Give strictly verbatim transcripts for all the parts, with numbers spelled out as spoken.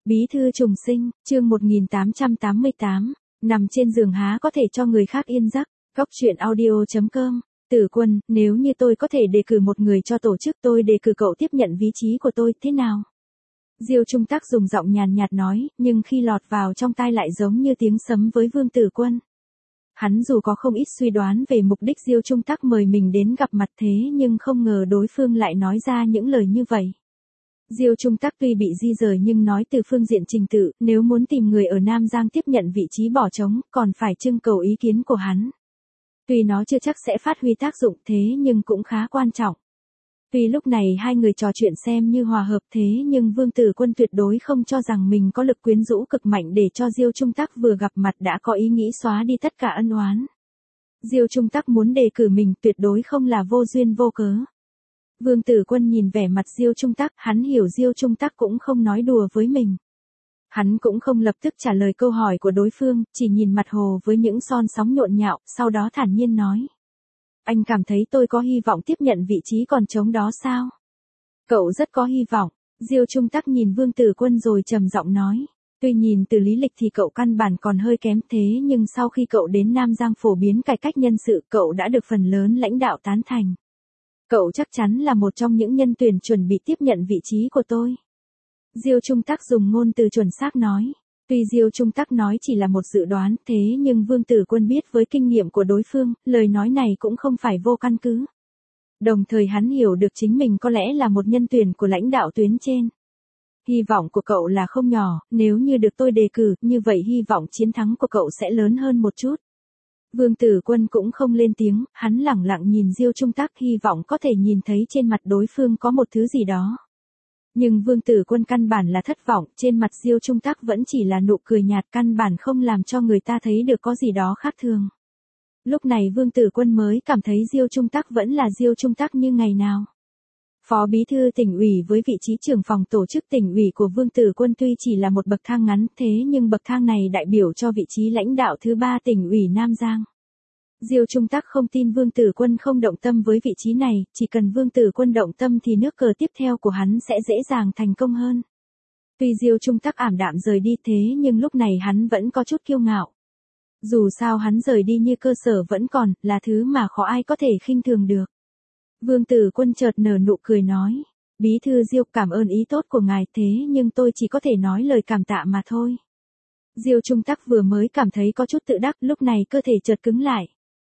Bí thư trùng sinh, chương một nghìn tám trăm tám mươi tám, nằm trên giường há có thể cho người khác yên giấc. Góc truyện audio chấm com. Tử Quân, nếu như tôi có thể đề cử một người cho tổ chức, tôi đề cử cậu tiếp nhận vị trí của tôi, thế nào? Diêu Trung Tắc dùng giọng nhàn nhạt nói, nhưng khi lọt vào trong tai lại giống như tiếng sấm với Vương Tử Quân. Hắn dù có không ít suy đoán về mục đích Diêu Trung Tắc mời mình đến gặp mặt thế nhưng không ngờ đối phương lại nói ra những lời như vậy. Diêu Trung Tắc tuy bị di rời nhưng nói từ phương diện trình tự, nếu muốn tìm người ở Nam Giang tiếp nhận vị trí bỏ trống, còn phải trưng cầu ý kiến của hắn. Tuy nó chưa chắc sẽ phát huy tác dụng thế nhưng cũng khá quan trọng. Tuy lúc này hai người trò chuyện xem như hòa hợp thế nhưng Vương Tử Quân tuyệt đối không cho rằng mình có lực quyến rũ cực mạnh để cho Diêu Trung Tắc vừa gặp mặt đã có ý nghĩ xóa đi tất cả ân oán. Diêu Trung Tắc muốn đề cử mình tuyệt đối không là vô duyên vô cớ. Vương Tử Quân nhìn vẻ mặt Diêu Trung Tắc, hắn hiểu Diêu Trung Tắc cũng không nói đùa với mình. Hắn cũng không lập tức trả lời câu hỏi của đối phương, chỉ nhìn mặt hồ với những son sóng nhộn nhạo, sau đó thản nhiên nói. Anh cảm thấy tôi có hy vọng tiếp nhận vị trí còn trống đó sao? Cậu rất có hy vọng. Diêu Trung Tắc nhìn Vương Tử Quân rồi trầm giọng nói. Tuy nhìn từ lý lịch thì cậu căn bản còn hơi kém thế nhưng sau khi cậu đến Nam Giang phổ biến cải cách nhân sự cậu đã được phần lớn lãnh đạo tán thành. Cậu chắc chắn là một trong những nhân tuyển chuẩn bị tiếp nhận vị trí của tôi. Diêu Trung Tắc dùng ngôn từ chuẩn xác nói. Tuy Diêu Trung Tắc nói chỉ là một dự đoán thế nhưng Vương Tử Quân biết với kinh nghiệm của đối phương, lời nói này cũng không phải vô căn cứ. Đồng thời hắn hiểu được chính mình có lẽ là một nhân tuyển của lãnh đạo tuyến trên. Hy vọng của cậu là không nhỏ, nếu như được tôi đề cử, như vậy hy vọng chiến thắng của cậu sẽ lớn hơn một chút. Vương Tử Quân cũng không lên tiếng, hắn lẳng lặng nhìn Diêu Trung Tắc hy vọng có thể nhìn thấy trên mặt đối phương có một thứ gì đó. Nhưng Vương Tử Quân căn bản là thất vọng, trên mặt Diêu Trung Tắc vẫn chỉ là nụ cười nhạt căn bản không làm cho người ta thấy được có gì đó khác thường. Lúc này Vương Tử Quân mới cảm thấy Diêu Trung Tắc vẫn là Diêu Trung Tắc như ngày nào. Phó Bí thư tỉnh ủy với vị trí trưởng phòng tổ chức tỉnh ủy của Vương Tử Quân tuy chỉ là một bậc thang ngắn thế nhưng bậc thang này đại biểu cho vị trí lãnh đạo thứ ba tỉnh ủy Nam Giang. Diêu Trung Tắc không tin Vương Tử Quân không động tâm với vị trí này, chỉ cần Vương Tử Quân động tâm thì nước cờ tiếp theo của hắn sẽ dễ dàng thành công hơn. Tuy Diêu Trung Tắc ảm đạm rời đi thế nhưng lúc này hắn vẫn có chút kiêu ngạo. Dù sao hắn rời đi như cơ sở vẫn còn, là thứ mà khó ai có thể khinh thường được. Vương Tử Quân chợt nở nụ cười nói, Bí thư Diêu cảm ơn ý tốt của ngài thế nhưng tôi chỉ có thể nói lời cảm tạ mà thôi. Diêu Trung Tắc vừa mới cảm thấy có chút tự đắc lúc này cơ thể chợt cứng lại.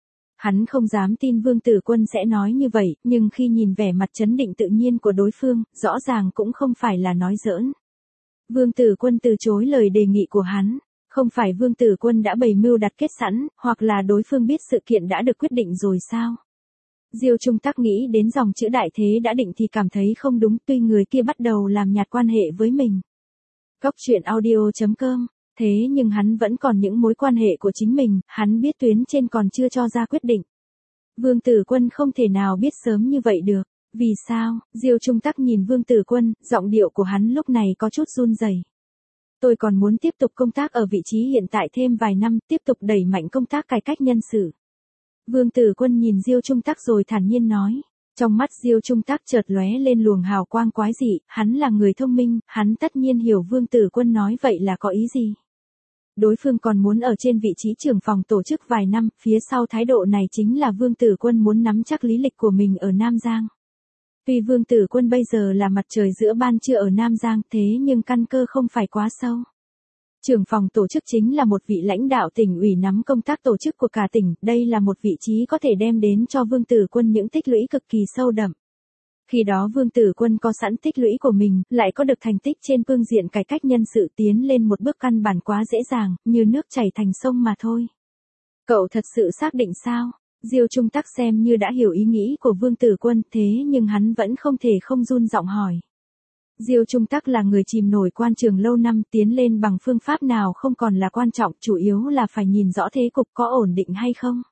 Hắn không dám tin Vương Tử Quân sẽ nói như vậy, nhưng khi nhìn vẻ mặt trấn định tự nhiên của đối phương, rõ ràng cũng không phải là nói giỡn. Vương Tử Quân từ chối lời đề nghị của hắn, không phải Vương Tử Quân đã bày mưu đặt kết sẵn, hoặc là đối phương biết sự kiện đã được quyết định rồi sao? Diêu Trung Tắc nghĩ đến dòng chữ đại thế đã định thì cảm thấy không đúng, tuy người kia bắt đầu làm nhạt quan hệ với mình. Góc truyện audio chấm com. Thế nhưng hắn vẫn còn những mối quan hệ của chính mình, hắn biết tuyến trên còn chưa cho ra quyết định. Vương Tử Quân không thể nào biết sớm như vậy được. Vì sao? Diêu Trung Tắc nhìn Vương Tử Quân, giọng điệu của hắn lúc này có chút run rẩy. Tôi còn muốn tiếp tục công tác ở vị trí hiện tại thêm vài năm, tiếp tục đẩy mạnh công tác cải cách nhân sự. Vương Tử Quân nhìn Diêu Trung Tắc rồi thản nhiên nói. Trong mắt Diêu Trung Tắc chợt lóe lên luồng hào quang quái dị, hắn là người thông minh, hắn tất nhiên hiểu Vương Tử Quân nói vậy là có ý gì. Đối phương còn muốn ở trên vị trí trưởng phòng tổ chức vài năm, phía sau thái độ này chính là Vương Tử Quân muốn nắm chắc lý lịch của mình ở Nam Giang. Tuy Vương Tử Quân bây giờ là mặt trời giữa ban trưa ở Nam Giang thế nhưng căn cơ không phải quá sâu. Trưởng phòng tổ chức chính là một vị lãnh đạo tỉnh ủy nắm công tác tổ chức của cả tỉnh, đây là một vị trí có thể đem đến cho Vương Tử Quân những tích lũy cực kỳ sâu đậm. Khi đó Vương Tử Quân có sẵn tích lũy của mình, lại có được thành tích trên phương diện cải cách nhân sự tiến lên một bước căn bản quá dễ dàng, như nước chảy thành sông mà thôi. Cậu thật sự xác định sao? Diêu Trung Tắc xem như đã hiểu ý nghĩ của Vương Tử Quân thế nhưng hắn vẫn không thể không run giọng hỏi. Diêu Trung Tắc là người chìm nổi quan trường lâu năm tiến lên bằng phương pháp nào không còn là quan trọng, chủ yếu là phải nhìn rõ thế cục có ổn định hay không.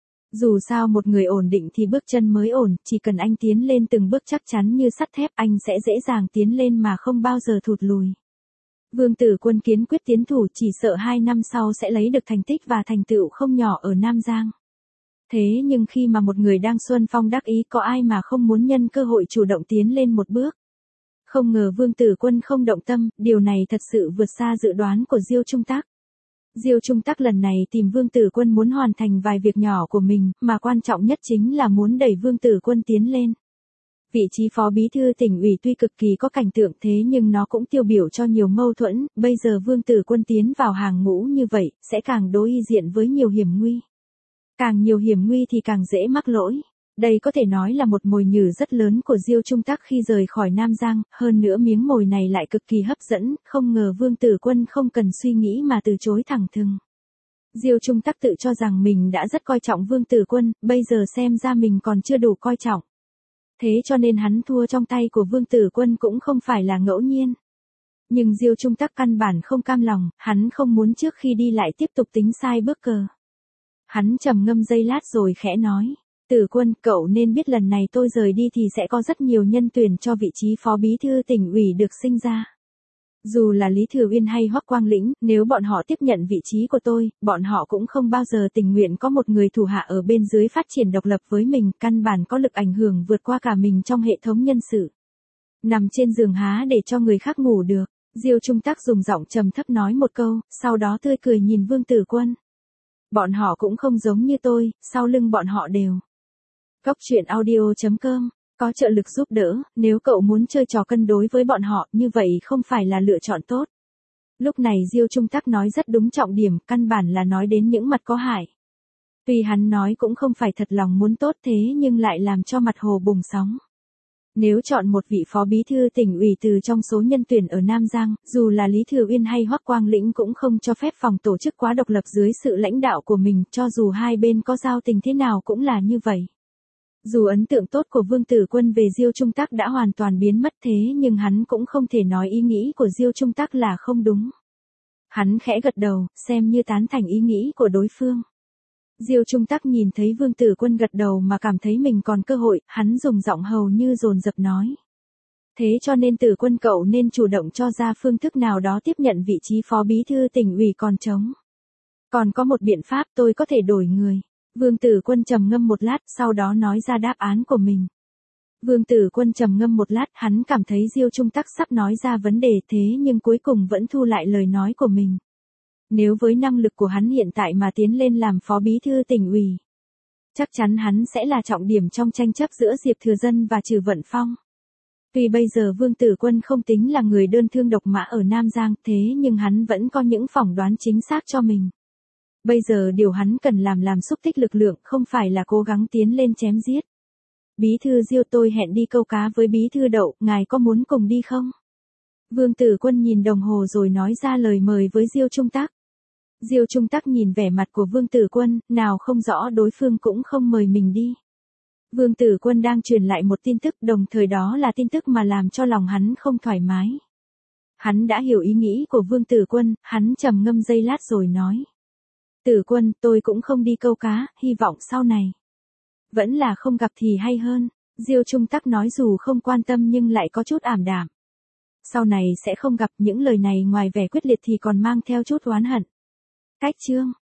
Dù sao một người ổn định thì bước chân mới ổn, chỉ cần anh tiến lên từng bước chắc chắn như sắt thép anh sẽ dễ dàng tiến lên mà không bao giờ thụt lùi. Vương Tử Quân kiên quyết tiến thủ chỉ sợ hai năm sau sẽ lấy được thành tích và thành tựu không nhỏ ở Nam Giang. Thế nhưng khi mà một người đang xuân phong đắc ý có ai mà không muốn nhân cơ hội chủ động tiến lên một bước. Không ngờ Vương Tử Quân không động tâm, điều này thật sự vượt xa dự đoán của Diêu Trung Tắc. Diêu Trung Tắc lần này tìm Vương Tử Quân muốn hoàn thành vài việc nhỏ của mình, mà quan trọng nhất chính là muốn đẩy Vương Tử Quân tiến lên. Vị trí phó bí thư tỉnh ủy tuy cực kỳ có cảnh tượng thế nhưng nó cũng tiêu biểu cho nhiều mâu thuẫn, bây giờ Vương Tử Quân tiến vào hàng ngũ như vậy, sẽ càng đối diện với nhiều hiểm nguy. Càng nhiều hiểm nguy thì càng dễ mắc lỗi. Đây có thể nói là một mồi nhử rất lớn của Diêu Trung Tắc khi rời khỏi Nam Giang, hơn nữa miếng mồi này lại cực kỳ hấp dẫn, không ngờ Vương Tử Quân không cần suy nghĩ mà từ chối thẳng thừng. Diêu Trung Tắc tự cho rằng mình đã rất coi trọng Vương Tử Quân, bây giờ xem ra mình còn chưa đủ coi trọng. Thế cho nên hắn thua trong tay của Vương Tử Quân cũng không phải là ngẫu nhiên. Nhưng Diêu Trung Tắc căn bản không cam lòng, hắn không muốn trước khi đi lại tiếp tục tính sai bước cờ. Hắn trầm ngâm giây lát rồi khẽ nói. Tử Quân, cậu nên biết lần này tôi rời đi thì sẽ có rất nhiều nhân tuyển cho vị trí phó bí thư tỉnh ủy được sinh ra. Dù là Lý Thừa Uyên hay Hoắc Quang Lĩnh, nếu bọn họ tiếp nhận vị trí của tôi, bọn họ cũng không bao giờ tình nguyện có một người thủ hạ ở bên dưới phát triển độc lập với mình, căn bản có lực ảnh hưởng vượt qua cả mình trong hệ thống nhân sự. Nằm trên giường há để cho người khác ngủ được, Diêu Trung Tắc dùng giọng trầm thấp nói một câu, sau đó tươi cười nhìn Vương Tử Quân. Bọn họ cũng không giống như tôi, sau lưng bọn họ đều. Góc truyện audio chấm com có trợ lực giúp đỡ, nếu cậu muốn chơi trò cân đối với bọn họ, như vậy không phải là lựa chọn tốt. Lúc này Diêu Trung Tắc nói rất đúng trọng điểm, căn bản là nói đến những mặt có hại. Tuy hắn nói cũng không phải thật lòng muốn tốt thế nhưng lại làm cho mặt hồ bùng sóng. Nếu chọn một vị phó bí thư tỉnh ủy từ trong số nhân tuyển ở Nam Giang, dù là Lý Thừa Uyên hay Hoắc Quang Lĩnh cũng không cho phép phòng tổ chức quá độc lập dưới sự lãnh đạo của mình, cho dù hai bên có giao tình thế nào cũng là như vậy. Dù ấn tượng tốt của Vương Tử Quân về Diêu Trung Tắc đã hoàn toàn biến mất thế nhưng hắn cũng không thể nói ý nghĩ của Diêu Trung Tắc là không đúng. Hắn khẽ gật đầu, xem như tán thành ý nghĩ của đối phương. Diêu Trung Tắc nhìn thấy Vương Tử Quân gật đầu mà cảm thấy mình còn cơ hội, hắn dùng giọng hầu như dồn dập nói. Thế cho nên Tử Quân cậu nên chủ động cho ra phương thức nào đó tiếp nhận vị trí phó bí thư tỉnh ủy còn trống. Còn có một biện pháp tôi có thể đổi người. Vương Tử Quân trầm ngâm một lát, sau đó nói ra đáp án của mình. Vương Tử Quân trầm ngâm một lát, hắn cảm thấy Diêu Trung Tắc sắp nói ra vấn đề thế nhưng cuối cùng vẫn thu lại lời nói của mình. Nếu với năng lực của hắn hiện tại mà tiến lên làm phó bí thư tỉnh ủy, chắc chắn hắn sẽ là trọng điểm trong tranh chấp giữa Diệp Thừa Dân và Trừ Vận Phong. Tuy bây giờ Vương Tử Quân không tính là người đơn thương độc mã ở Nam Giang thế nhưng hắn vẫn có những phỏng đoán chính xác cho mình. Bây giờ điều hắn cần làm làm xúc tích lực lượng không phải là cố gắng tiến lên chém giết. Bí thư Diêu tôi hẹn đi câu cá với bí thư Đậu, ngài có muốn cùng đi không? Vương Tử Quân nhìn đồng hồ rồi nói ra lời mời với Diêu Trung Tắc. Diêu Trung Tắc nhìn vẻ mặt của Vương Tử Quân, nào không rõ đối phương cũng không mời mình đi. Vương Tử Quân đang truyền lại một tin tức, đồng thời đó là tin tức mà làm cho lòng hắn không thoải mái. Hắn đã hiểu ý nghĩ của Vương Tử Quân, hắn trầm ngâm giây lát rồi nói. Tử Quân, tôi cũng không đi câu cá, hy vọng sau này. Vẫn là không gặp thì hay hơn. Diêu Trung Tắc nói dù không quan tâm nhưng lại có chút ảm đạm. Sau này sẽ không gặp, những lời này ngoài vẻ quyết liệt thì còn mang theo chút oán hận. Cách chương